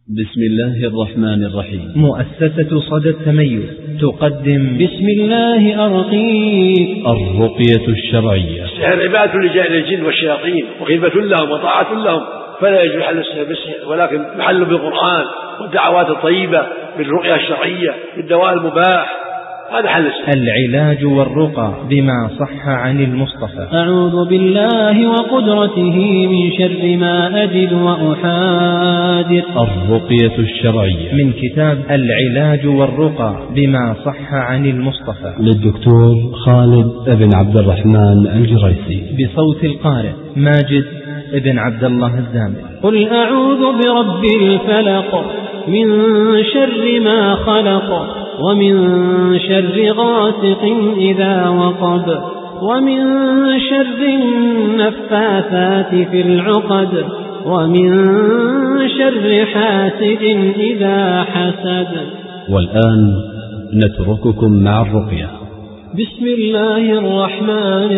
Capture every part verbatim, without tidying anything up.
بسم الله الرحمن الرحيم. مؤسسة صدى التميز تقدم بسم الله أرقيك الرقية الشرعية. السحر عبادة للجن والشياطين وخدمة لهم وطاعة لهم، فلا يجوز حل السحر بالسحر، ولكن محله بالقرآن والدعوات الطيبة بالرقية الشرعية بالدواء المباح، هذا حل السحر. العلاج والرقى بما صح عن المصطفى. أعوذ بالله وقدرته من شر ما أجد وأحاذر. الرقية الشرعية من كتاب العلاج والرقى بما صح عن المصطفى للدكتور خالد بن عبد الرحمن الجريسي، بصوت القارئ ماجد بن عبد الله الزامل. قل أعوذ برب الفلق من شر ما خلق، ومن شر غاسق إذا وقب، ومن شر النفاثات في العقد، ومن شر حاسد إذا حسد. والآن نترككم مع الرقية. بسم الله الرحمن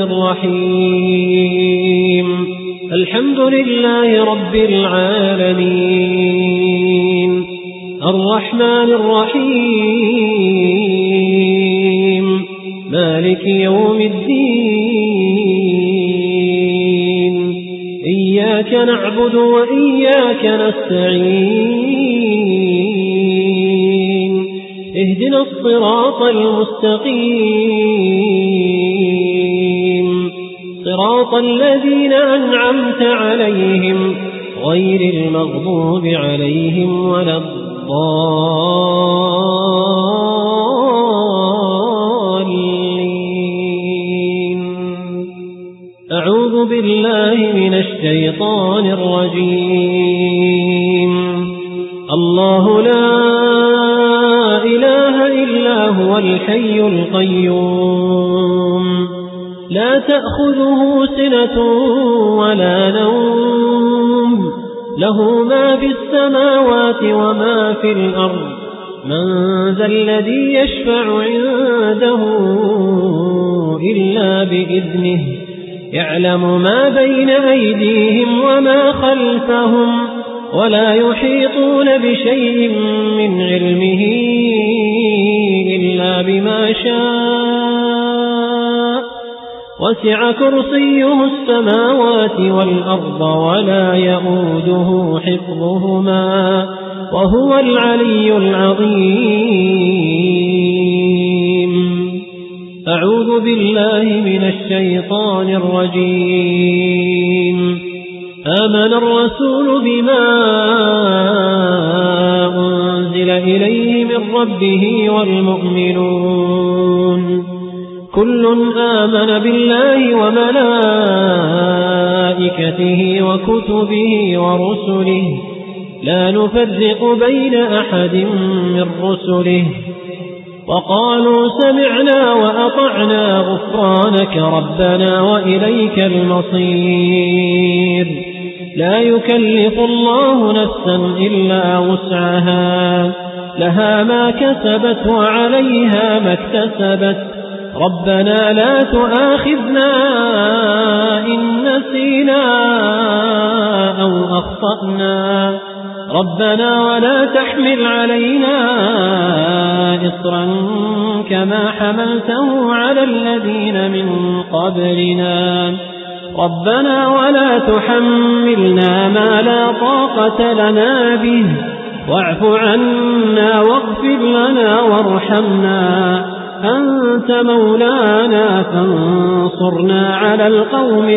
الرحيم. الحمد لله رب العالمين الرحمن الرحيم مالك يوم الدين. إياك نعبد وإياك نستعين. اهدنا الصراط المستقيم، صراط الذين أنعمت عليهم غير المغضوب عليهم ولا الضالين. أعوذ بالله من الشيطان الرجيم. الله لا إله إلا هو الحي القيوم، لا تأخذه سنة ولا نوم، له ما في السماوات وما في الأرض. من ذا الذي يشفع عنده إلا بإذنه، يعلم ما بين أيديهم وما خلفهم، ولا يحيطون بشيء من علمه إلا بما شاء. وسع كرسيه السماوات والأرض ولا يؤوده حفظهما وهو العلي العظيم. أعوذ بالله من الشيطان الرجيم. آمن الرسول بما أنزل إليه من ربه والمؤمنون كل آمن بالله وملائكته وكتبه ورسله، لا نفرق بين أحد من رسله، وقالوا سمعنا وأطعنا غفرانك ربنا وإليك المصير. لا يكلف الله نفسا إلا وسعها، لها ما كسبت وعليها ما اكتسبت. ربنا لا تؤاخذنا إن نسينا أو أخطأنا، ربنا ولا تحمل علينا إصرا كما حملته على الذين من قبلنا، ربنا ولا تحملنا ما لا طاقة لنا به، واعف عنا واغفر لنا وارحمنا، أنت مولانا فانصرنا على القوم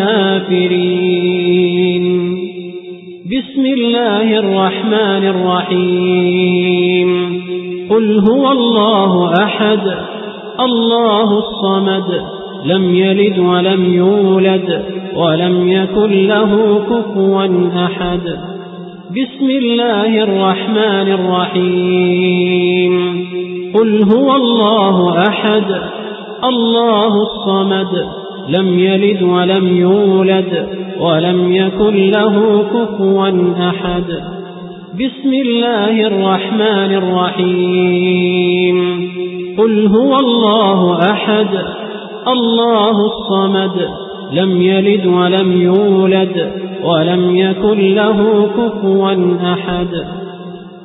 الكافرين. بسم الله الرحمن الرحيم. قل هو الله أحد الله الصمد، لم يلد ولم يولد ولم يكن له كفوا أحد. بسم الله الرحمن الرحيم. قل هو الله أحد الله الصمد، لم يلد ولم يولد ولم يكن له كفوا أحد. بسم الله الرحمن الرحيم. قل هو الله أحد الله الصمد، لم يلد ولم يولد ولم يكن له كفوا أحد.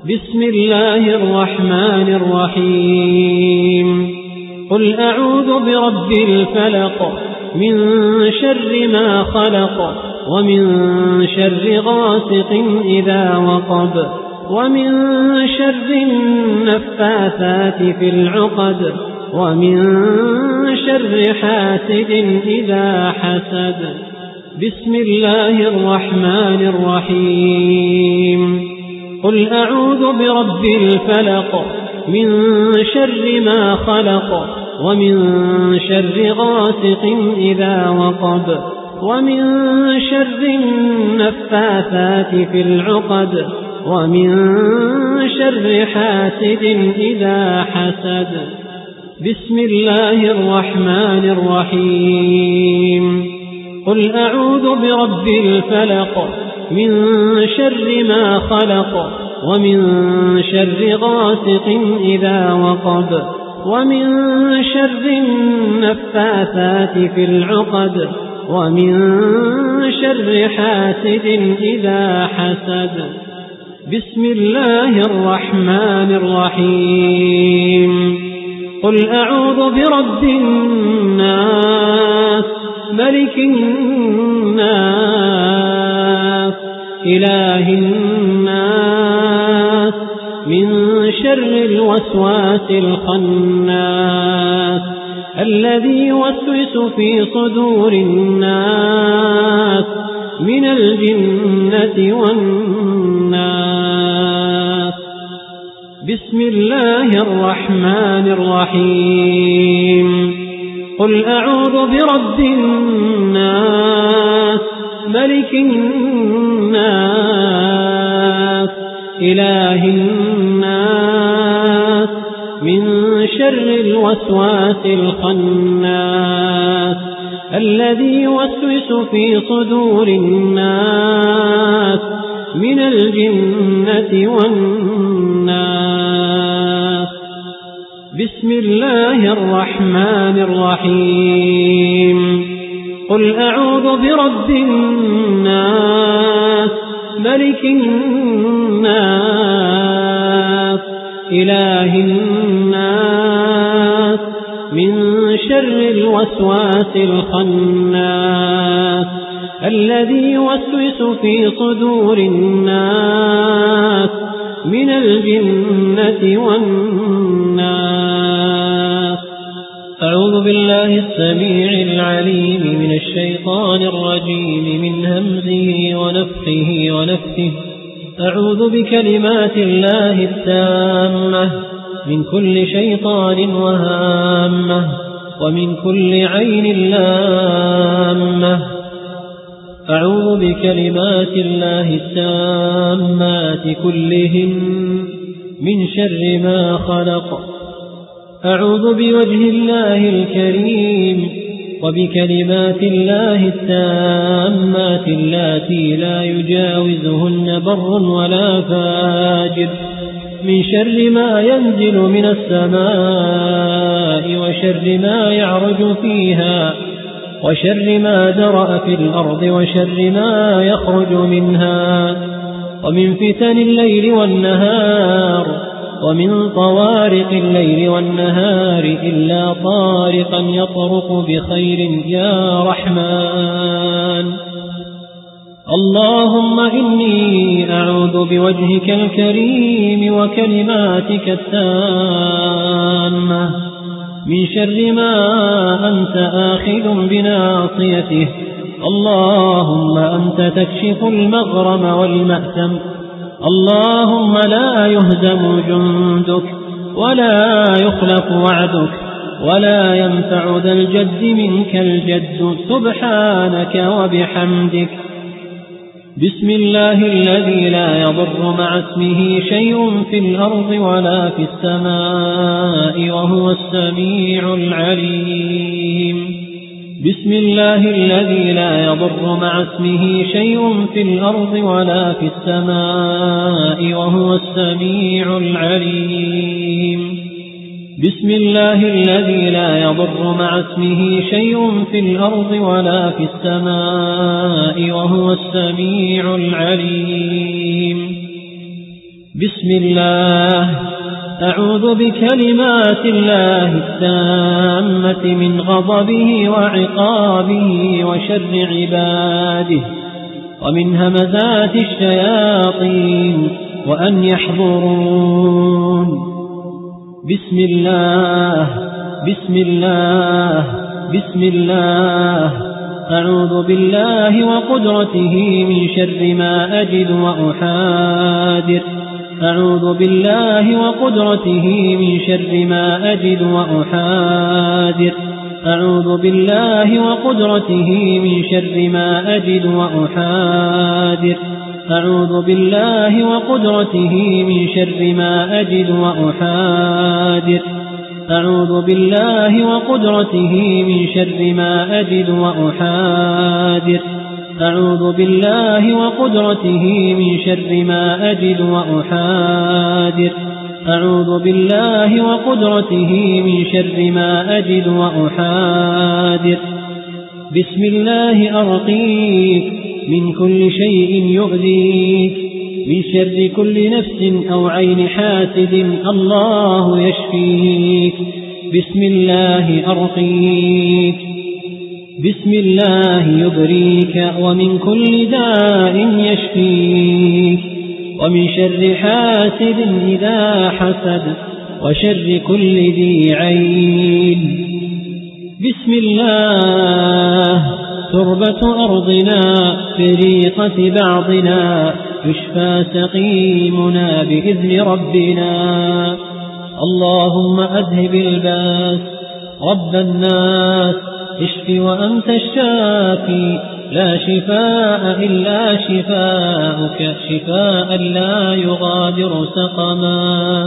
بسم الله الرحمن الرحيم قل أعوذ برب الفلق من شر ما خلق ومن شر غاسق إذا وقب ومن شر النفاثات في العقد ومن شر حاسد إذا حسد بسم الله الرحمن الرحيم قل أعوذ برب الفلق من شر ما خلق ومن شر غاسق إذا وقب ومن شر النفاثات في العقد ومن شر حاسد إذا حسد بسم الله الرحمن الرحيم قل أعوذ برب الفلق من شر ما خلق ومن شر غاسق إذا وقب ومن شر النفاثات في العقد ومن شر حاسد إذا حسد بسم الله الرحمن الرحيم قل أعوذ برب الناس ملك الناس إله الناس من شر الوسواس الخناس الذي يوسوس في صدور الناس من الجنة والناس بسم الله الرحمن الرحيم قل أعوذ برب الناس ملك الناس إله الناس من شر الوسواس الخناس الذي يوسوس في صدور الناس من الجنة والناس بسم الله الرحمن الرحيم قل أعوذ برب الناس ملك الناس إله الناس من شر الوسواس الخناس الذي يوسوس في صدور الناس من الجنة والناس أعوذ بالله السميع العليم من الشيطان الرجيم من همزه ونفخه ونفثه أعوذ بكلمات الله التامة من كل شيطان وهامة ومن كل عين لامة أعوذ بكلمات الله التامات كلهن من شر ما خلق أعوذ بوجه الله الكريم وبكلمات الله التامات اللاتي لا يجاوزهن بر ولا فاجر من شر ما ينزل من السماء وشر ما يعرج فيها وشر ما درأ في الأرض وشر ما يخرج منها ومن فتن الليل والنهار ومن طوارق الليل والنهار إلا طارقا يطرق بخير يا رحمن اللهم إني أعوذ بوجهك الكريم وكلماتك التامة من شر ما أنت آخذ بناصيته اللهم أنت تكشف المغرم والمأثم اللهم لا يهزم جندك ولا يخلف وعدك ولا ينفع ذا الجد منك الجد سبحانك وبحمدك بسم الله الذي لا يضر مع اسمه شيء في الأرض ولا في السماء وهو السميع العليم بسم الله الذي لا يضر مع اسمه شيء في الأرض ولا في السماء وهو السميع العليم بسم الله الذي لا يضر مع اسمه شيء في الأرض ولا في السماء وهو السميع العليم بسم الله. أعوذ بكلمات الله التامة من غضبه وعقابه وشر عباده ومن همزات الشياطين وأن يحضرون. بسم الله بسم الله بسم الله. أعوذ بالله وقدرته من شر ما أجد وأحاذر. أعوذ بالله وقدرته من شر ما أجد وأحاذر. أعوذ بالله وقدرته من شر ما أجد وأحاذر. أعوذ بالله وقدرته من شر ما أجد وأحاذر. أعوذ بالله وقدرته من شر ما أجد وأحاذر. أعوذ بالله وقدرته من شر ما أجد وأحاذر. أعوذ بالله وقدرته من شر ما أجد وأحاذر. بسم الله أرقيك من كل شيء يؤذيك، من شر كل نفس أو عين حاسد الله يشفيك. بسم الله أرقيك. بسم الله يبريك ومن كل داء يشفيك، ومن شر حاسد إذا حسد وشر كل ذي عين. بسم الله تربة أرضنا فريقة بعضنا، يشفى سقيمنا بإذن ربنا. اللهم أذهب الباس رب الناس، اشف وأنت الشافي، لا شفاء إلا شفاءك، شفاء لا يغادر سقما.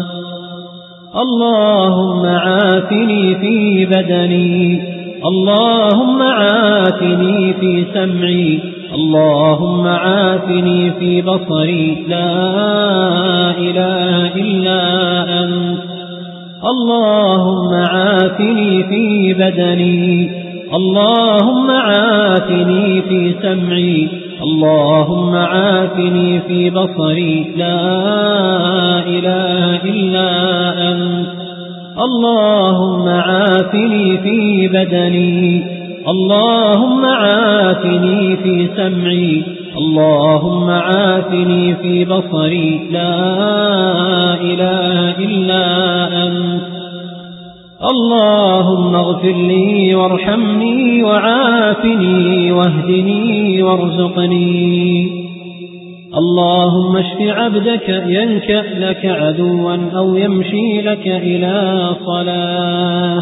اللهم عافني في بدني، اللهم عافني في سمعي، اللهم عافني في بصري، لا إله إلا أنت. اللهم عافني في بدني، اللهم عافني في سمعي، اللهم عافني في بصري، لا إله إلا أنت. اللهم عافني في بدني، اللهم عافني في سمعي، اللهم عافني في بصري، لا إله إلا أنت. اللهم اغفر لي وارحمني وعافني واهدني وارزقني. اللهم اشف عبدك ينكأ لك عدوا أو يمشي لك إلى صلاة.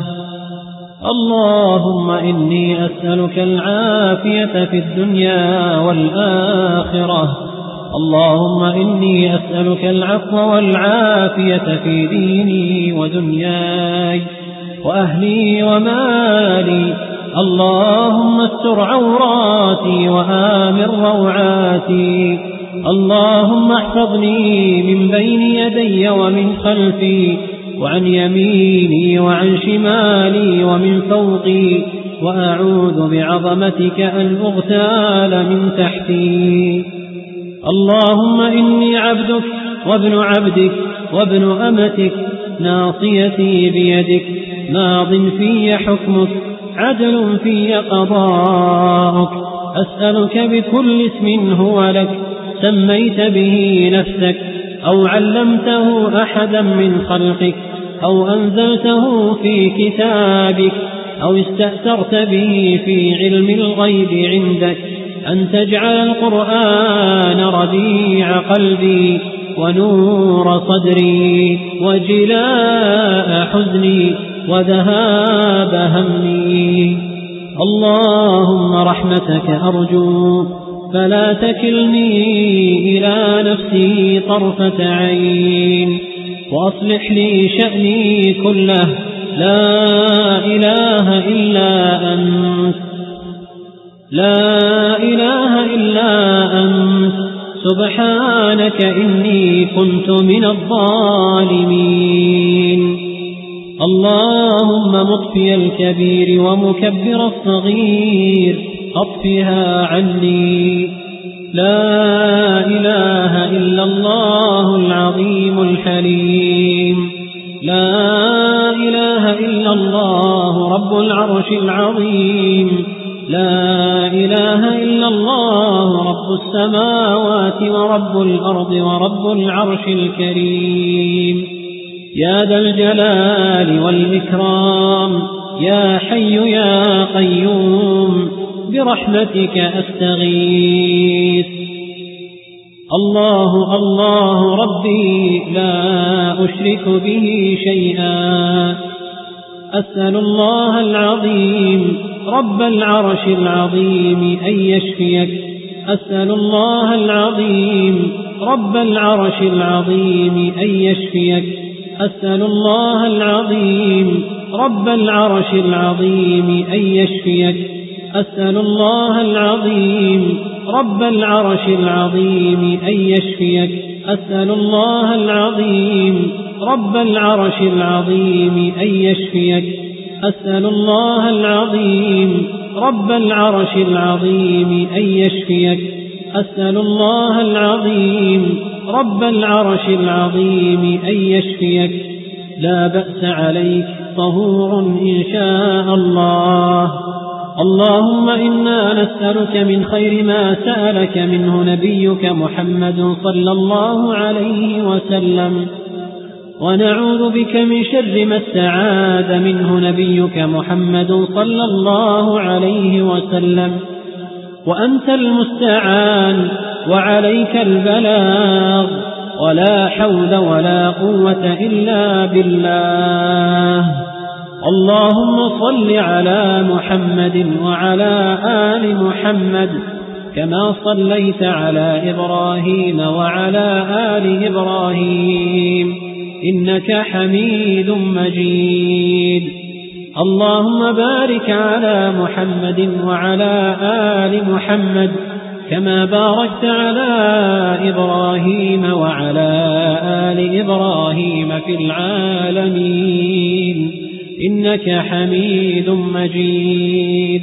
اللهم إني أسألك العافية في الدنيا والآخرة. اللهم إني أسألك العفو والعافية في ديني ودنياي وأهلي ومالي. اللهم استر عوراتي وآمن روعاتي. اللهم احفظني من بين يدي ومن خلفي وعن يميني وعن شمالي ومن فوقي، وأعوذ بعظمتك أن أغتال من تحتي. اللهم إني عبدك وابن عبدك وابن أمتك، ناصيتي بيدك، ماض في حكمك، عدل في قضاءك. أسألك بكل اسم هو لك سميت به نفسك أو علمته أحدا من خلقك أو أنزلته في كتابك أو استأثرت به في علم الغيب عندك، أن تجعل القرآن ربيع قلبي ونور صدري وجلاء حزني وذهاب همي. اللهم رحمتك أرجو، فلا تكلني إلى نفسي طرفة عين، وأصلح لي شأني كله، لا إله إلا أنت، لا إله إلا أنت، سبحانك إني كنت من الظالمين. اللهم مطفي الكبير ومكبر الصغير، أطفها عني. لا إله إلا الله العظيم الحليم لا إله إلا الله رب العرش العظيم لا إله إلا الله رب السماوات ورب الأرض ورب العرش الكريم يا ذا الجلال والإكرام يا حي يا قيوم برحمتك أستغيث الله الله ربي لا أشرك به شيئا أسأل الله العظيم رب العرش العظيم أن يشفيك أسأل الله العظيم رب العرش العظيم أن يشفيك أسأل الله العظيم رب العرش العظيم أن يشفيك أسأل الله العظيم رب العرش العظيم أن يشفيك أسأل الله العظيم رب العرش العظيم أن يشفيك أسأل الله العظيم رب العرش العظيم أن يشفيك أسأل الله العظيم رب العرش العظيم أن يشفيك لا بأس عليك طهور إن شاء الله اللهم إنا نسألك من خير ما سألك منه نبيك محمد صلى الله عليه وسلم ونعوذ بك من شر ما استعاذ منه نبيك محمد صلى الله عليه وسلم وأنت المستعان وعليك البلاغ ولا حول ولا قوة إلا بالله اللهم صل على محمد وعلى آل محمد كما صليت على إبراهيم وعلى آل إبراهيم إنك حميد مجيد اللهم بارك على محمد وعلى آل محمد كما باركت على إبراهيم وعلى آل إبراهيم في العالمين إنك حميد مجيد.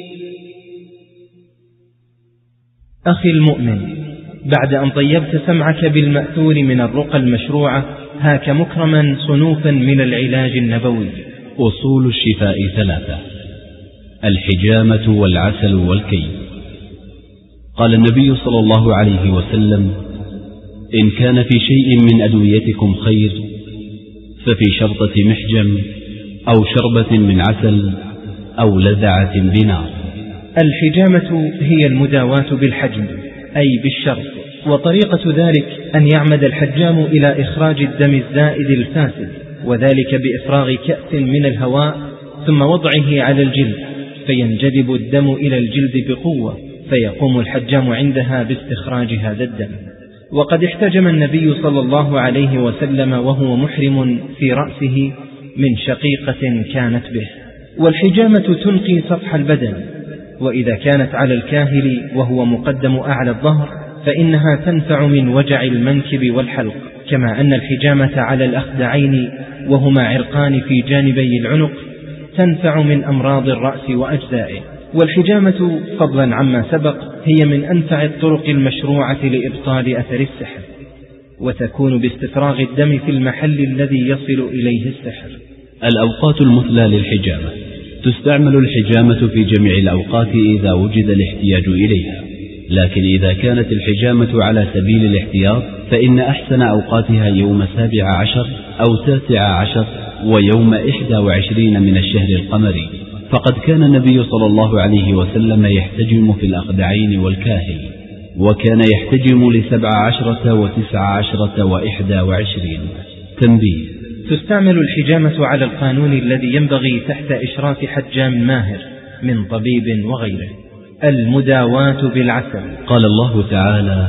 أخي المؤمن، بعد أن طيبت سمعك بالمأثور من الرقى المشروعة، هاك مكرما صنوفا من العلاج النبوي. أصول الشفاء ثلاثة: الحجامة والعسل والكي. قال النبي صلى الله عليه وسلم: إن كان في شيء من أدويتكم خير ففي شرطة محجم أو شربة من عسل أو لذعة بنار. الحجامة هي المداواة بالحجم أي بالشرب، وطريقة ذلك أن يعمد الحجام إلى إخراج الدم الزائد الفاسد، وذلك بإفراغ كأس من الهواء ثم وضعه على الجلد فينجذب الدم إلى الجلد بقوة، فيقوم الحجام عندها باستخراج هذا الدم. وقد احتجم النبي صلى الله عليه وسلم وهو محرم في رأسه من شقيقة كانت به. والحجامة تنقي سطح البدن، وإذا كانت على الكاهل وهو مقدم أعلى الظهر فإنها تنفع من وجع المنكب والحلق، كما أن الحجامة على الأخدعين وهما عرقان في جانبي العنق تنفع من أمراض الرأس وأجزائه. والحجامة فضلا عما سبق هي من أنفع الطرق المشروعة لإبطال أثر السحر، وتكون باستفراغ الدم في المحل الذي يصل إليه السحر. الأوقات المثلى للحجامة: تستعمل الحجامة في جميع الأوقات إذا وجد الاحتياج إليها، لكن إذا كانت الحجامة على سبيل الاحتياط فإن أحسن أوقاتها يوم سابع عشر أو تاسع عشر ويوم إحدى وعشرين من الشهر القمري، فقد كان النبي صلى الله عليه وسلم يحتجم في الأخدعين والكاهل، وكان يحتجم لسبع عشرة وتسع عشرة وإحدى وعشرين. تنبيه: تستعمل الحجامة على القانون الذي ينبغي تحت إشراف حجام ماهر من طبيب وغيره. المداواة بالعسل. قال الله تعالى: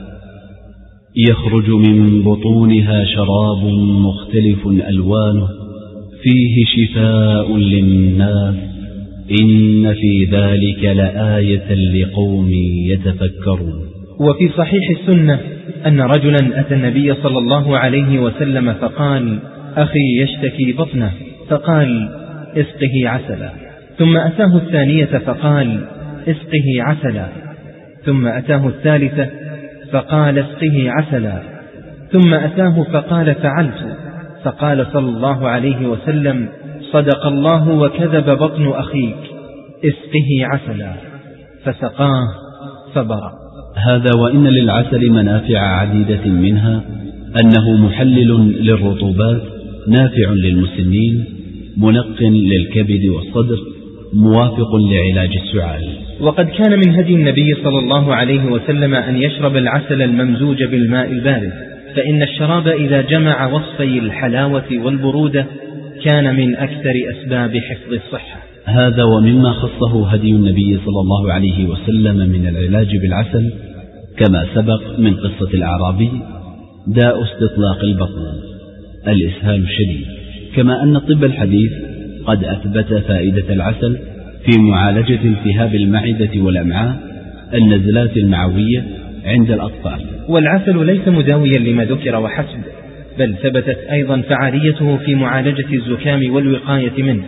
يخرج من بطونها شراب مختلف ألوانه فيه شفاء للناس إن في ذلك لآية لقوم يتفكرون. وفي صحيح السنة أن رجلا أتى النبي صلى الله عليه وسلم فقال: أخي يشتكي بطنه، فقال: اسقه عسلا. ثم أتاه الثانية فقال: اسقه عسلا. ثم أتاه الثالثة فقال اسقه عسلا، ثم أتاه فقال فعلت، فقال صلى الله عليه وسلم صدق الله وكذب بطن أخيك، اسقه عسلا، فسقاه فبرأ. هذا وإن للعسل منافع عديدة، منها أنه محلل للرطوبات، نافع للمسنين، منق للكبد والصدر، موافق لعلاج السعال. وقد كان من هدي النبي صلى الله عليه وسلم أن يشرب العسل الممزوج بالماء البارد، فإن الشراب إذا جمع وصفي الحلاوة والبرودة كان من أكثر أسباب حفظ الصحة. هذا ومما خصه هدي النبي صلى الله عليه وسلم من العلاج بالعسل كما سبق من قصة الأعرابي داء استطلاق البطن الإسهال الشديد، كما أن الطب الحديث قد أثبت فائدة العسل في معالجة التهاب المعدة والأمعاء، النزلات المعوية عند الأطفال. والعسل ليس مداويا لما ذكر وحسب، بل ثبتت أيضا فعاليته في معالجة الزكام والوقاية منه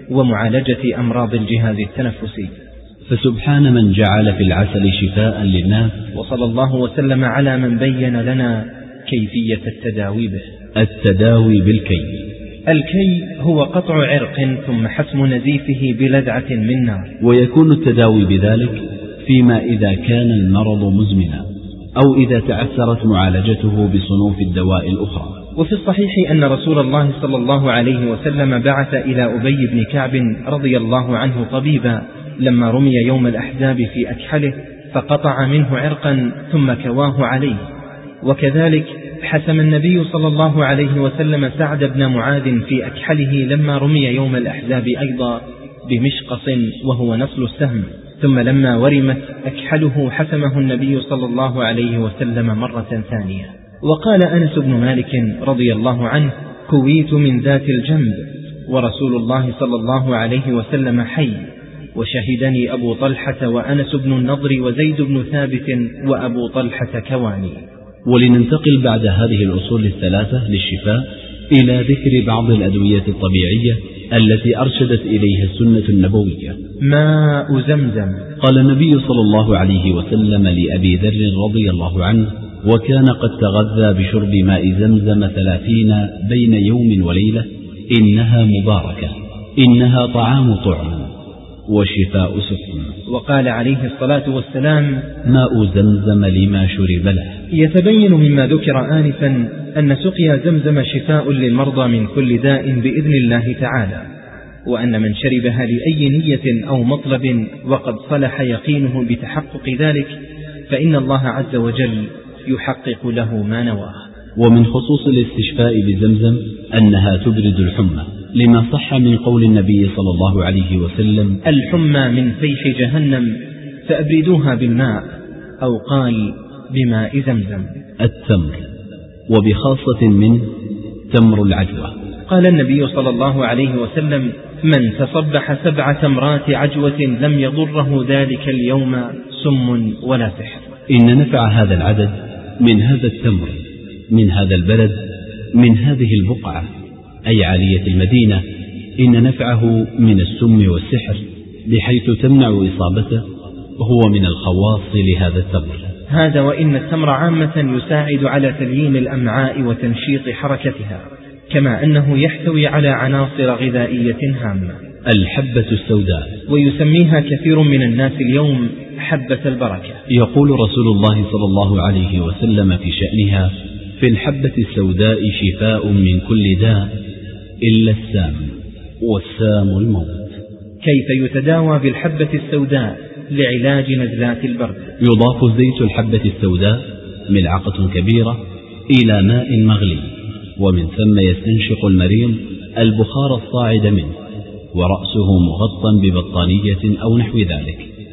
ومعالجة أمراض الجهاز التنفسي. فسبحان من جعل في العسل شفاء للناس، وصلى الله وسلم على من بين لنا كيفية التداوي به. التداوي بالكي. الكي هو قطع عرق ثم حسم نزيفه بلدعة من نار، ويكون التداوي بذلك فيما إذا كان المرض مزمنا أو إذا تعثرت معالجته بصنوف الدواء الأخرى. وفي الصحيح أن رسول الله صلى الله عليه وسلم بعث إلى أبي بن كعب رضي الله عنه طبيبا لما رمي يوم الأحزاب في أكحله فقطع منه عرقا ثم كواه عليه. وكذلك حسم النبي صلى الله عليه وسلم سعد بن معاذ في أكحله لما رمي يوم الأحزاب أيضا بمشقص وهو نصل السهم، ثم لما ورمت أكحله حسمه النبي صلى الله عليه وسلم مرة ثانية. وقال أنس بن مالك رضي الله عنه كويت من ذات الجنب ورسول الله صلى الله عليه وسلم حي، وشهدني أبو طلحة وأنس بن النضر وزيد بن ثابت وأبو طلحة كواني. ولننتقل بعد هذه الأصول الثلاثة للشفاء إلى ذكر بعض الأدوية الطبيعية التي أرشدت إليها السنة النبوية. ماء زمزم. قال النبي صلى الله عليه وسلم لأبي ذر رضي الله عنه وكان قد تغذى بشرب ماء زمزم ثلاثين بين يوم وليلة: إنها مباركة، إنها طعام طعم وشفاء سقم. وقال عليه الصلاة والسلام: ماء زمزم لما شرب له. يتبين مما ذكر آنفا أن سقيا زمزم شفاء للمرضى من كل داء بإذن الله تعالى، وأن من شربها لأي نية أو مطلب وقد صلح يقينه بتحقق ذلك فإن الله عز وجل يحقق له ما نواه. ومن خصوص الاستشفاء بزمزم أنها تبرد الحمى، لما صح من قول النبي صلى الله عليه وسلم: الحمى من فيح جهنم فأبردوها بالماء، أو قال بماء زمزم. التمر، وبخاصة منه تمر العجوة. قال النبي صلى الله عليه وسلم: من تصبح سبع تمرات عجوة لم يضره ذلك اليوم سم ولا سحر. إن نفع هذا العدد من هذا التمر، من هذا البلد، من هذه البقعة، أي عالية المدينة، إن نفعه من السم والسحر بحيث تمنع إصابته، وهو من الخواص لهذا التمر. هذا وإن التمر عامة يساعد على تليين الأمعاء وتنشيط حركتها، كما أنه يحتوي على عناصر غذائية هامة. الحبة السوداء، ويسميها كثير من الناس اليوم حبة البركة. يقول رسول الله صلى الله عليه وسلم في شأنها: في الحبة السوداء شفاء من كل داء إلا السام، والسام الموت. كيف يتداوى بالحبة السوداء لعلاج نزلات البرد؟ يضاف زيت الحبة السوداء ملعقة كبيرة إلى ماء مغلي، ومن ثم يستنشق المريض البخار الصاعد منه ورأسه مغطى ببطانية أو نحو ذلك،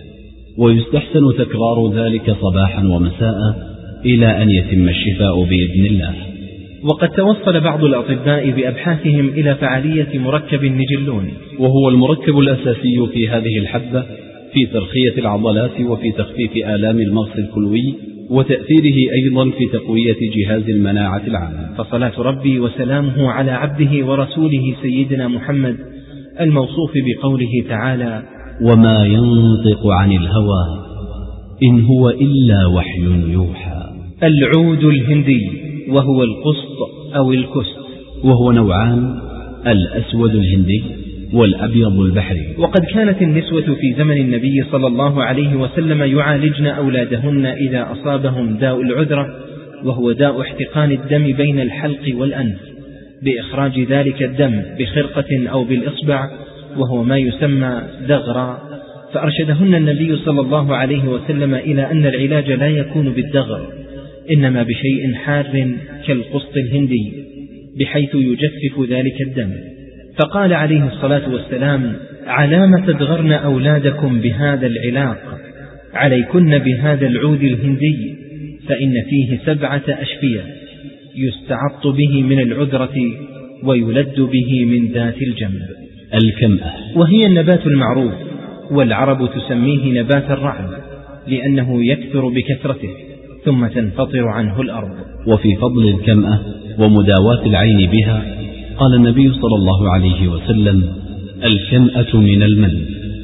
ويستحسن تكرار ذلك صباحا ومساء إلى أن يتم الشفاء بإذن الله. وقد توصل بعض الأطباء بأبحاثهم إلى فعالية مركب النجلون، وهو المركب الأساسي في هذه الحبة في ترخية العضلات وفي تخفيف آلام المغص الكلوي، وتأثيره أيضا في تقوية جهاز المناعة العامة. فصلاة ربي وسلامه على عبده ورسوله سيدنا محمد الموصوف بقوله تعالى: وما ينطق عن الهوى إن هو إلا وحي يوحى. العود الهندي وهو القسط أو الكست، وهو نوعان: الأسود الهندي والأبيض البحري. وقد كانت النسوة في زمن النبي صلى الله عليه وسلم يعالجن أولادهن إذا أصابهم داء العذرة، وهو داء احتقان الدم بين الحلق والأنف، بإخراج ذلك الدم بخرقة أو بالإصبع، وهو ما يسمى دغرا. فأرشدهن النبي صلى الله عليه وسلم إلى أن العلاج لا يكون بالدغر، إنما بشيء حار كالقسط الهندي، بحيث يجفف ذلك الدم. فقال عليه الصلاة والسلام: علام تدغرن أولادكم بهذا العلاق؟ عليكن بهذا العود الهندي، فإن فيه سبعة أشفية يستعط به من العذرة ويلد به من ذات الجنب. الكمأة، وهي النبات المعروف، والعرب تسميه نبات الرعد لأنه يكثر بكثرته ثم تنفطر عنه الأرض. وفي فضل الكمأة ومداواة العين بها قال النبي صلى الله عليه وسلم: الكمأة من المن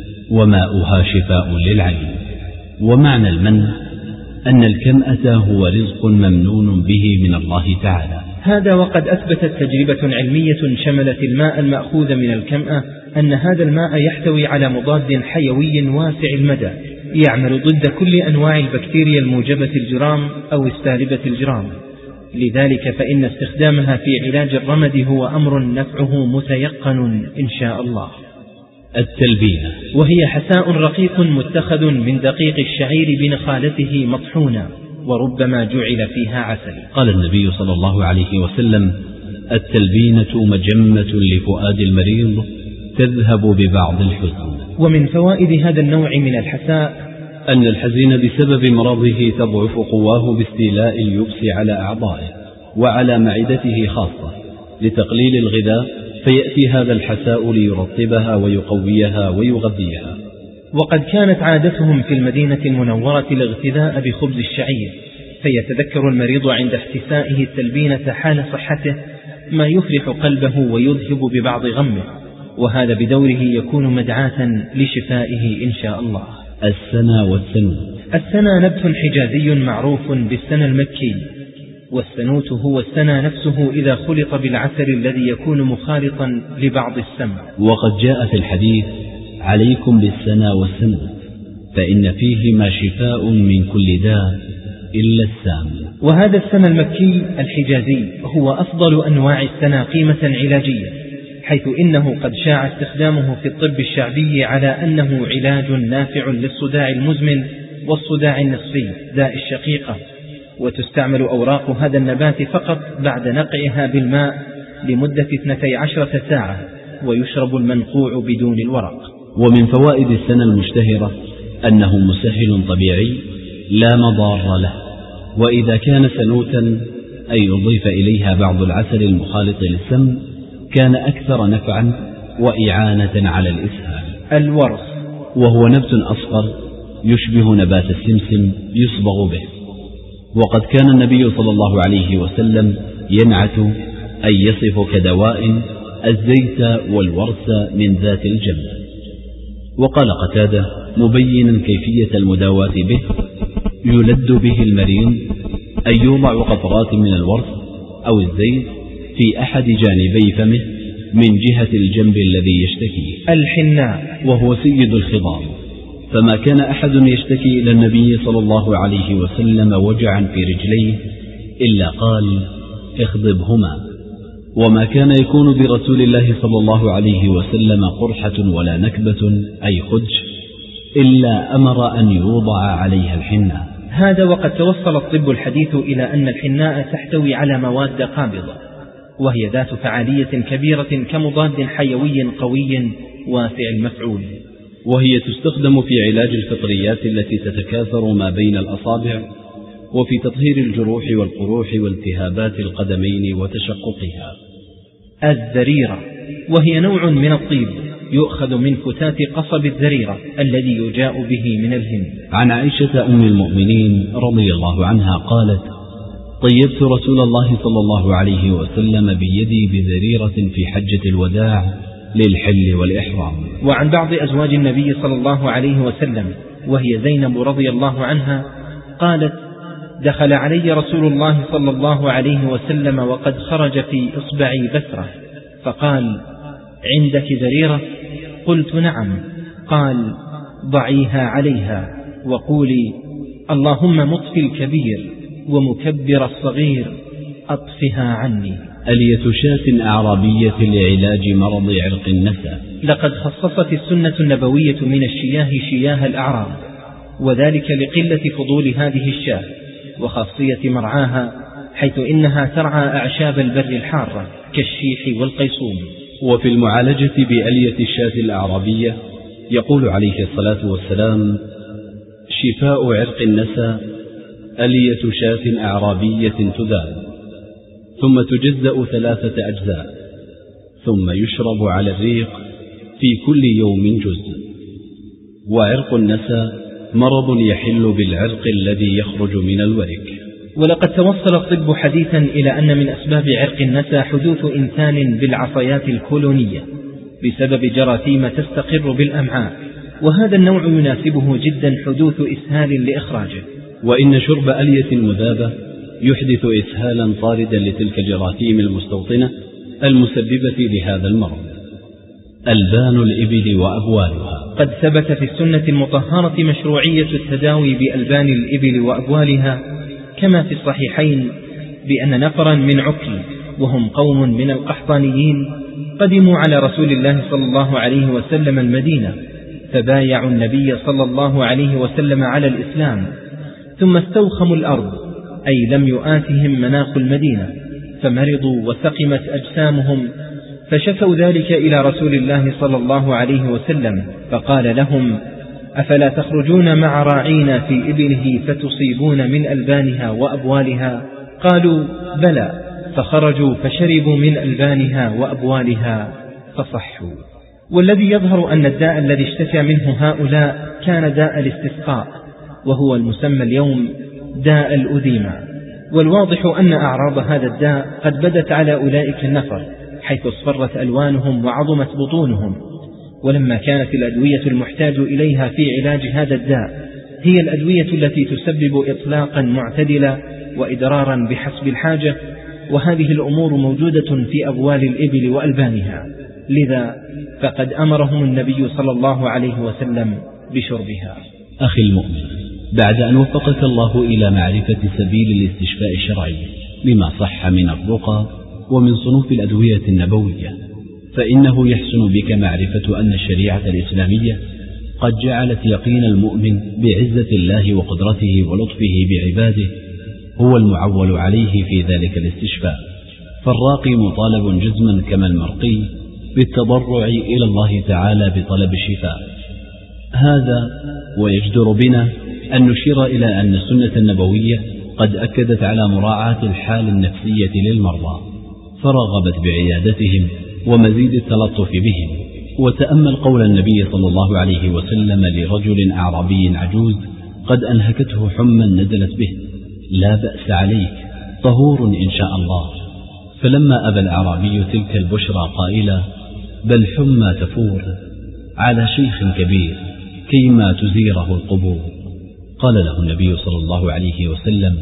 وماؤها شفاء للعين. ومعنى المن أن الكمأة هو رزق ممنون به من الله تعالى. هذا وقد أثبتت تجربة علمية شملت الماء المأخوذ من الكمأة أن هذا الماء يحتوي على مضاد حيوي واسع المدى يعمل ضد كل أنواع البكتيريا الموجبة الجرام أو السالبة الجرام. لذلك فإن استخدامها في علاج الرمد هو أمر نفعه متيقن إن شاء الله. التلبينة، وهي حساء رقيق متخذ من دقيق الشعير بنخالته مطحونا، وربما جعل فيها عسل. قال النبي صلى الله عليه وسلم: التلبينة مجمة لفؤاد المريض تذهب ببعض الحزن. ومن فوائد هذا النوع من الحساء أن الحزين بسبب مرضه تضعف قواه باستيلاء اليبس على أعضائه وعلى معدته خاصة لتقليل الغذاء، فيأتي هذا الحساء ليرطبها ويقويها ويغذيها. وقد كانت عادتهم في المدينة المنورة الاغتذاء بخبز الشعير، فيتذكر المريض عند احتسائه التلبينة حال صحته ما يفرح قلبه ويذهب ببعض غمه، وهذا بدوره يكون مدعاة لشفائه إن شاء الله. السنا والسنوت. السنا نبت حجازي معروف بالسنا المكي، والسنوت هو السنا نفسه إذا خلط بالعسل الذي يكون مخالطا لبعض السمع. وقد جاء في الحديث: عليكم بالسنا والسنوت فإن فيهما شفاء من كل داء إلا السام. وهذا السنا المكي الحجازي هو أفضل أنواع السنا قيمة علاجية، حيث إنه قد شاع استخدامه في الطب الشعبي على أنه علاج نافع للصداع المزمن والصداع النصفي داء الشقيقة، وتستعمل أوراق هذا النبات فقط بعد نقعها بالماء لمدة اثنتي عشرة ساعة، ويشرب المنقوع بدون الورق. ومن فوائد السنا المشتهرة أنه مسهل طبيعي لا مضار له، وإذا كان سنوتا أي يضيف إليها بعض العسل المخالط للسم كان أكثر نفعا وإعانة على الإسهال. الورص، وهو نبت أصفر يشبه نبات السمسم يصبغ به، وقد كان النبي صلى الله عليه وسلم ينعت أن يصف كدواء الزيت والورس من ذات الجنب. وقال قتادة مبينا كيفية المداواة به: يلد به المريض أن يوضع قطرات من الورس أو الزيت في أحد جانبي فمه من جهة الجنب الذي يشتكيه. الحناء، وهو سيد الخضار، فما كان أحد يشتكي إلى النبي صلى الله عليه وسلم وجعا في رجليه إلا قال: اخضبهما. وما كان يكون برسول الله صلى الله عليه وسلم قرحة ولا نكبة أي خدش إلا أمر أن يوضع عليها الحناء. هذا وقد توصل الطب الحديث إلى أن الحناء تحتوي على مواد قابضة، وهي ذات فعالية كبيرة كمضاد حيوي قوي واسع المفعول، وهي تستخدم في علاج الفطريات التي تتكاثر ما بين الأصابع، وفي تطهير الجروح والقروح والتهابات القدمين وتشققها. الزريرة، وهي نوع من الطيب يؤخذ من فتات قصب الزريرة الذي يجاء به من الهند. عن عائشة أم المؤمنين رضي الله عنها قالت: طيبت رسول الله صلى الله عليه وسلم بيدي بزريرة في حجة الوداع للحل والإحرام. وعن بعض أزواج النبي صلى الله عليه وسلم وهي زينب رضي الله عنها قالت: دخل علي رسول الله صلى الله عليه وسلم وقد خرج في إصبعي بثرة، فقال: عندك زريرة؟ قلت: نعم. قال: ضعيها عليها وقولي: اللهم مطفي الكبير ومكبر الصغير أطفها عني. ألية شاة أعرابية لعلاج مرض عرق النسا. لقد خصصت السنة النبوية من الشياه شياه الأعراب، وذلك لقلة فضول هذه الشاة وخاصية مرعاها، حيث إنها ترعى أعشاب البر الحارة كالشيح والقيصوم. وفي المعالجة بألية الشاة الأعرابية يقول عليه الصلاة والسلام: شفاء عرق النسا ألية شاة أعرابية تذاب، ثم تجزأ ثلاثة أجزاء، ثم يشرب على الريق في كل يوم جزء. وعرق النسا مرض يحل بالعرق الذي يخرج من الورك. ولقد توصل الطب حديثا إلى أن من أسباب عرق النسا حدوث إنسان بالعصيات الكولونية بسبب جراثيم تستقر بالأمعاء، وهذا النوع يناسبه جدا حدوث إسهال لإخراجه. وإن شرب ألية مذابة يحدث إسهالا طاردا لتلك الجراثيم المستوطنة المسببة لهذا المرض. ألبان الإبل وأبوالها. قد ثبت في السنة المطهرة مشروعية التداوي بألبان الإبل وأبوالها، كما في الصحيحين بأن نفرا من عكل وهم قوم من القحطانيين قدموا على رسول الله صلى الله عليه وسلم المدينة، فبايعوا النبي صلى الله عليه وسلم على الإسلام، ثم استوخموا الأرض، أي لم يؤاتهم مناخ المدينة، فمرضوا وسقمت أجسامهم، فشكوا ذلك إلى رسول الله صلى الله عليه وسلم، فقال لهم: أفلا تخرجون مع راعينا في إبله فتصيبون من ألبانها وأبوالها؟ قالوا: بلى، فخرجوا فشربوا من ألبانها وأبوالها فصحوا. والذي يظهر أن الداء الذي اشتكى منه هؤلاء كان داء الاستسقاء، وهو المسمى اليوم داء الأديمة. والواضح أن أعراض هذا الداء قد بدت على أولئك النفر، حيث اصفرت ألوانهم وعظمت بطونهم. ولما كانت الأدوية المحتاج إليها في علاج هذا الداء هي الأدوية التي تسبب إطلاقا معتدلا وإدرارا بحسب الحاجة، وهذه الأمور موجودة في أبوال الإبل وألبانها، لذا فقد أمرهم النبي صلى الله عليه وسلم بشربها. أخي المؤمن، بعد أن وفقك الله إلى معرفة سبيل الاستشفاء الشرعي بما صح من الرقى ومن صنوف الأدوية النبوية، فإنه يحسن بك معرفة أن الشريعة الإسلامية قد جعلت يقين المؤمن بعزة الله وقدرته ولطفه بعباده هو المعول عليه في ذلك الاستشفاء. فالراقي مطالب جزما كما المرقي بالتضرع إلى الله تعالى بطلب الشفاء. هذا ويجدر بنا أن نشير إلى أن السنة النبوية قد أكدت على مراعاة الحال النفسية للمرضى، فرغبت بعيادتهم ومزيد التلطف بهم. وتأمل قول النبي صلى الله عليه وسلم لرجل أعرابي عجوز قد أنهكته حمى نزلت به: لا بأس عليك، طهور إن شاء الله. فلما أبى الأعرابي تلك البشرى قائلا: بل حمى تفور على شيخ كبير كيما تزيره القبور، قال له النبي صلى الله عليه وسلم: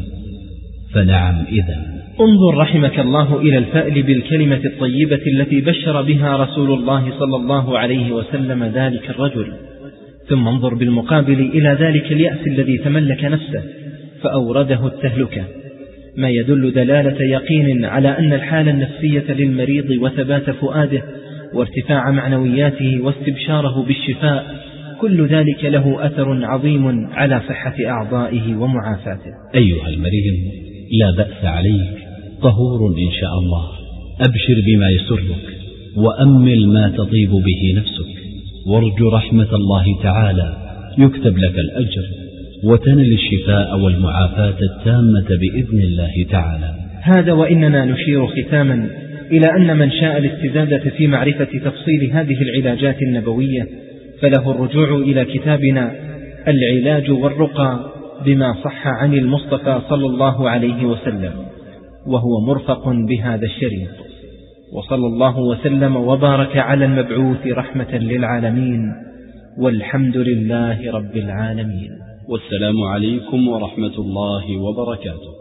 فنعم إذن. انظر رحمك الله إلى الفأل بالكلمة الطيبة التي بشر بها رسول الله صلى الله عليه وسلم ذلك الرجل، ثم انظر بالمقابل إلى ذلك اليأس الذي تملك نفسه فأورده التهلكة، ما يدل دلالة يقين على أن الحالة النفسية للمريض وثبات فؤاده وارتفاع معنوياته واستبشاره بالشفاء، كل ذلك له أثر عظيم على صحة أعضائه ومعافاته. أيها المريض، لا بأس عليك، طهور إن شاء الله. أبشر بما يسرك، وأمل ما تطيب به نفسك، وارجو رحمة الله تعالى، يكتب لك الأجر وتنل الشفاء والمعافاة التامة بإذن الله تعالى. هذا وإننا نشير ختاما إلى أن من شاء الاستزادة في معرفة تفصيل هذه العلاجات النبوية فله الرجوع إلى كتابنا العلاج والرقى بما صح عن المصطفى صلى الله عليه وسلم، وهو مرفق بهذا الشريط. وصلى الله وسلم وبارك على المبعوث رحمة للعالمين، والحمد لله رب العالمين. والسلام عليكم ورحمة الله وبركاته.